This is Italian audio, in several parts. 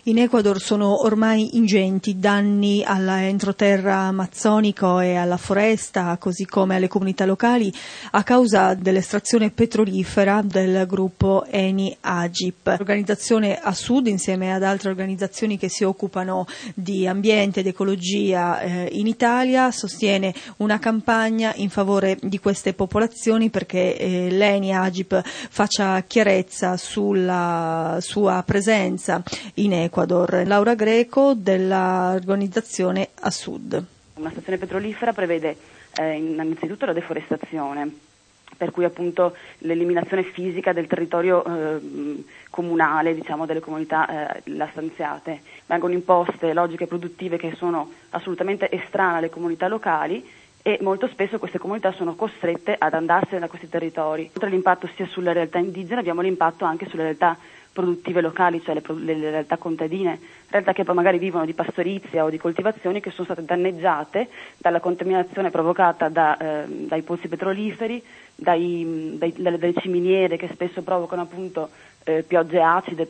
In Ecuador sono ormai ingenti danni all'entroterra amazzonico e alla foresta, così come alle comunità locali, a causa dell'estrazione petrolifera del gruppo Eni Agip. L'organizzazione Asud, insieme ad altre organizzazioni che si occupano di ambiente ed ecologia in Italia, sostiene una campagna in favore di queste popolazioni perché l'Eni Agip faccia chiarezza sulla sua presenza in Ecuador. Laura Greco dell'organizzazione Asud. Una stazione petrolifera prevede innanzitutto la deforestazione, per cui appunto l'eliminazione fisica del territorio comunale, diciamo delle comunità là stanziate. Vengono imposte logiche produttive che sono assolutamente estranee alle comunità locali e molto spesso queste comunità sono costrette ad andarsene da questi territori. Oltre all'impatto sia sulle realtà indigene abbiamo l'impatto anche sulle realtà produttive locali, cioè le realtà contadine, realtà che poi magari vivono di pastorizia o di coltivazioni che sono state danneggiate dalla contaminazione provocata dai pozzi petroliferi, dalle ciminiere che spesso provocano appunto piogge acide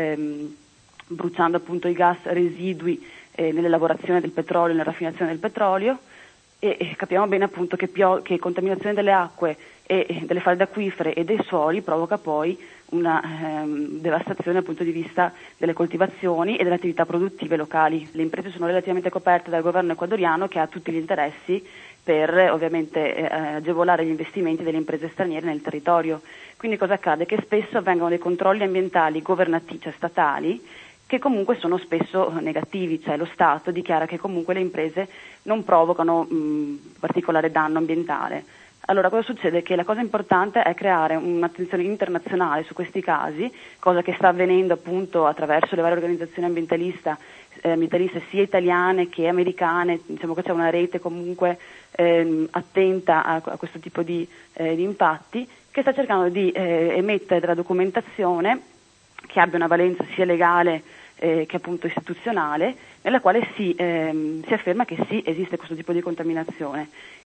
bruciando appunto i gas residui nelle lavorazioni del petrolio, nella raffinazione del petrolio. E capiamo bene appunto che contaminazione delle acque e delle falde acquifere e dei suoli provoca poi una devastazione dal punto di vista delle coltivazioni e delle attività produttive locali. Le imprese sono relativamente coperte dal governo ecuadoriano, che ha tutti gli interessi per ovviamente agevolare gli investimenti delle imprese straniere nel territorio. Quindi cosa accade? Che spesso avvengono dei controlli ambientali governativi, cioè statali, che comunque sono spesso negativi, cioè lo Stato dichiara che comunque le imprese non provocano particolare danno ambientale. Allora cosa succede? Che la cosa importante è creare un'attenzione internazionale su questi casi, cosa che sta avvenendo appunto attraverso le varie organizzazioni ambientaliste sia italiane che americane. Diciamo che c'è una rete comunque attenta a questo tipo di impatti, che sta cercando di emettere della documentazione che abbia una valenza sia legale che appunto istituzionale, nella quale si afferma che sì, esiste questo tipo di contaminazione.